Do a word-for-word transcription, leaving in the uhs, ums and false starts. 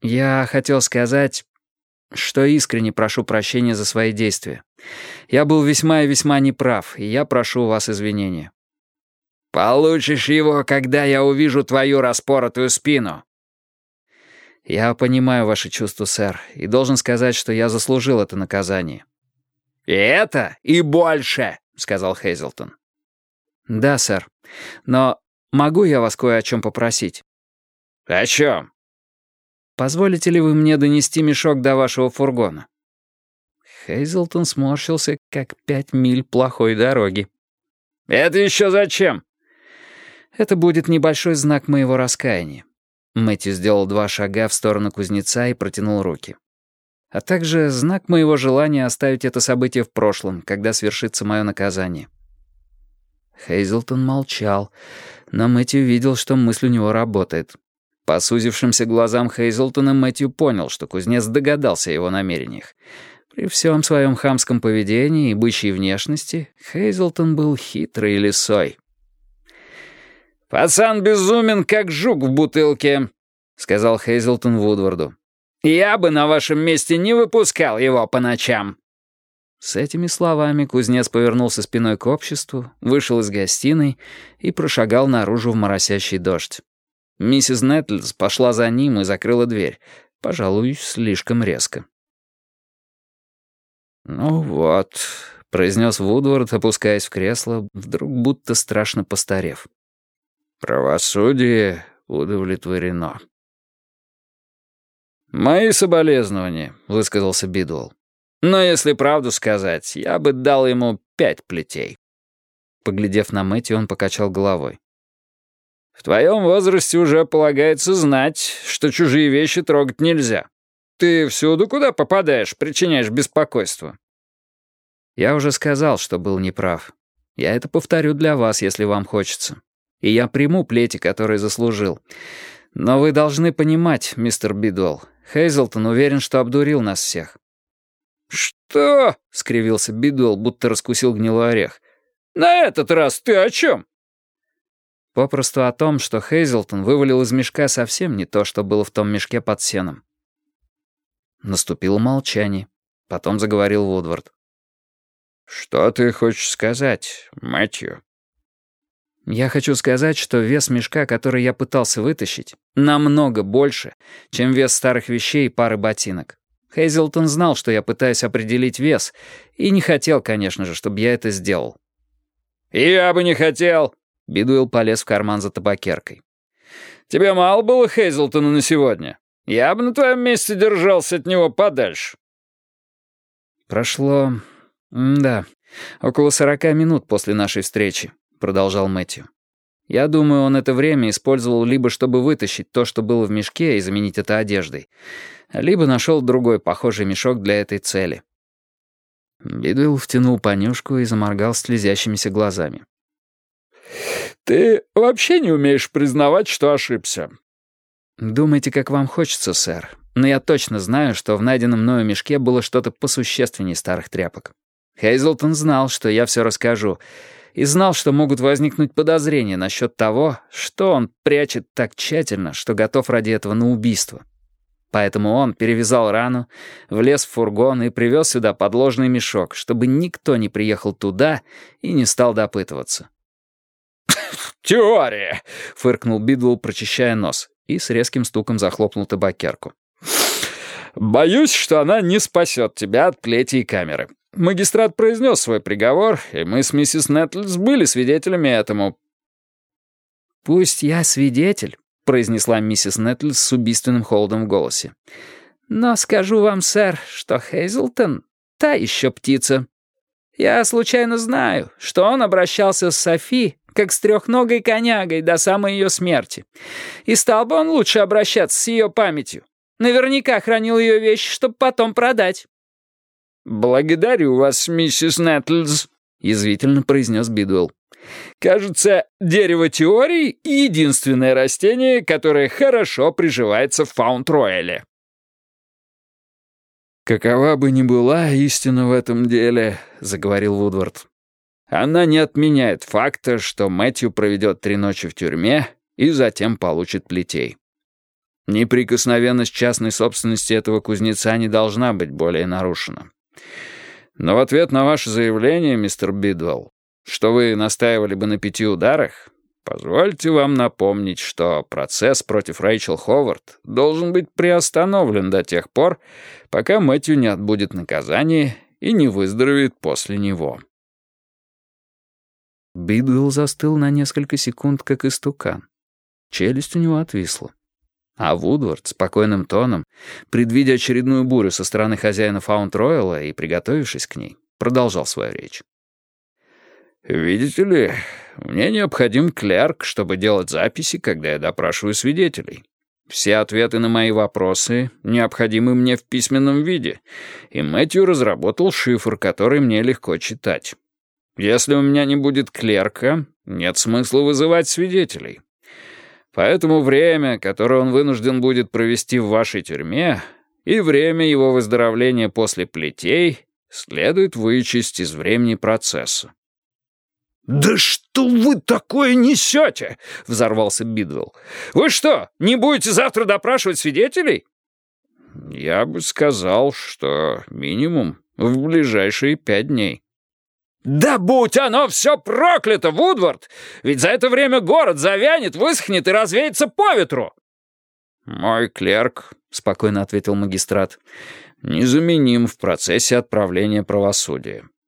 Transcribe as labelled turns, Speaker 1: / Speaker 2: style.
Speaker 1: Я хотел сказать, что искренне прошу прощения за свои действия. Я был весьма и весьма неправ, и я прошу у вас извинения».
Speaker 2: «Получишь его, когда я увижу твою распоротую спину».
Speaker 1: «Я понимаю ваши чувства, сэр, и должен сказать, что я заслужил это наказание».
Speaker 2: «И это, и больше», — сказал Хейзелтон.
Speaker 1: «Да, сэр. Но могу я вас кое о чем попросить?»
Speaker 2: «О чем?»
Speaker 1: «Позволите ли вы мне донести мешок до вашего фургона?» Хейзелтон сморщился, как пять миль плохой дороги.
Speaker 2: «Это еще зачем?»
Speaker 1: «Это будет небольшой знак моего раскаяния». Мэтью сделал два шага в сторону кузнеца и протянул руки. «А также знак моего желания оставить это событие в прошлом, когда свершится мое наказание». Хейзелтон молчал, но Мэтью видел, что мысль у него работает. По сузившимся глазам Хейзелтона Мэтью понял, что кузнец догадался о его намерениях. При всем своем хамском поведении и бычьей внешности Хейзелтон был хитрой лисой.
Speaker 2: «Пацан безумен, как жук в бутылке», — сказал Хейзелтон Вудварду. «Я бы на вашем месте не выпускал его по ночам».
Speaker 1: С этими словами кузнец повернулся спиной к обществу, вышел из гостиной и прошагал наружу в моросящий дождь. Миссис Нетлс пошла за ним и закрыла дверь, пожалуй, слишком резко. «Ну вот», — произнес Вудвард, опускаясь в кресло, вдруг будто страшно постарев. «Правосудие удовлетворено».
Speaker 2: «Мои соболезнования», — высказался Бидуэлл. «Но если правду сказать, я бы дал ему пять плетей».
Speaker 1: Поглядев на Мэтью, он покачал головой.
Speaker 2: «В твоем возрасте уже полагается знать, что чужие вещи трогать нельзя. Ты всюду, куда попадаешь, причиняешь беспокойство».
Speaker 1: «Я уже сказал, что был неправ. Я это повторю для вас, если вам хочется. И я приму плети, которые заслужил. Но вы должны понимать, мистер Бидуэлл, Хейзелтон уверен, что обдурил нас всех».
Speaker 2: «Что?» — скривился Бидуэлл, будто раскусил гнилой орех. «На этот раз ты о чем?»
Speaker 1: «Попросту о том, что Хейзелтон вывалил из мешка совсем не то, что было в том мешке под сеном». Наступило молчание. Потом заговорил Вудвард.
Speaker 2: «Что ты хочешь сказать, Мэтью?»
Speaker 1: «Я хочу сказать, что вес мешка, который я пытался вытащить, намного больше, чем вес старых вещей и пары ботинок. Хейзелтон знал, что я пытаюсь определить вес, и не хотел, конечно же, чтобы я это сделал».
Speaker 2: «Я бы не хотел!» — Бидуэлл полез в карман за табакеркой. «Тебе мало было Хейзелтона на сегодня? Я бы на твоем месте держался от него подальше».
Speaker 1: «Прошло... да, около сорока минут после нашей встречи», — продолжал Мэтью. «Я думаю, он это время использовал либо чтобы вытащить то, что было в мешке, и заменить это одеждой, либо нашел другой похожий мешок для этой цели». Бидуэлл втянул понюшку и заморгал слезящимися глазами.
Speaker 2: «Ты вообще не умеешь признавать, что ошибся?»
Speaker 1: «Думайте, как вам хочется, сэр. Но я точно знаю, что в найденном мною мешке было что-то посущественнее старых тряпок. Хейзелтон знал, что я все расскажу, и знал, что могут возникнуть подозрения насчет того, что он прячет так тщательно, что готов ради этого на убийство. Поэтому он перевязал рану, влез в фургон и привез сюда подложный мешок, чтобы никто не приехал туда и не стал допытываться».
Speaker 2: «Теория!» —
Speaker 1: фыркнул Бидуэлл, прочищая нос, и с резким стуком захлопнул табакерку.
Speaker 2: «Боюсь, что она не спасет тебя от плети и камеры. Магистрат произнес свой приговор, и мы с миссис Нетлс были свидетелями этому».
Speaker 1: «Пусть я свидетель», — произнесла миссис Нетлс с убийственным холодом в голосе. «Но скажу вам, сэр, что Хейзелтон — та еще птица. Я случайно знаю, что он обращался с Софи как с трехногой конягой до самой ее смерти. И стал бы он лучше обращаться с ее памятью. Наверняка хранил ее вещи, чтобы потом продать».
Speaker 2: «Благодарю вас, миссис Нетлс», — язвительно произнес Бидуэлл. «Кажется, дерево теорий — единственное растение, которое хорошо приживается в Фаунд-Рояле».
Speaker 1: «Какова бы ни была истина в этом деле», — заговорил Вудвард, «она не отменяет факта, что Мэтью проведет три ночи в тюрьме и затем получит плетей. Неприкосновенность частной собственности этого кузнеца не должна быть более нарушена. Но в ответ на ваше заявление, мистер Бидвелл, что вы настаивали бы на пяти ударах, позвольте вам напомнить, что процесс против Рэйчел Ховард должен быть приостановлен до тех пор, пока Мэтью не отбудет наказание и не выздоровеет после него. Бидвелл застыл на несколько секунд, как истукан. Челюсть у него отвисла. А Вудвард спокойным тоном, предвидя очередную бурю со стороны хозяина Фаунд-Ройла и приготовившись к ней, продолжал свою речь. «Видите ли, мне необходим клерк, чтобы делать записи, когда я допрашиваю свидетелей. Все ответы на мои вопросы необходимы мне в письменном виде, и Мэтью разработал шифр, который мне легко читать. Если у меня не будет клерка, нет смысла вызывать свидетелей. Поэтому время, которое он вынужден будет провести в вашей тюрьме, и время его выздоровления после плетей следует вычесть из времени процесса». «Да что вы такое несете?» — взорвался Бидвелл. «Вы что, не будете завтра допрашивать свидетелей?» «Я бы сказал, что минимум в ближайшие пять дней». «Да будь оно все проклято, Вудвард! Ведь за это время город завянет, высохнет и развеется по ветру!» «Мой клерк», — спокойно ответил магистрат, — «незаменим в процессе отправления правосудия.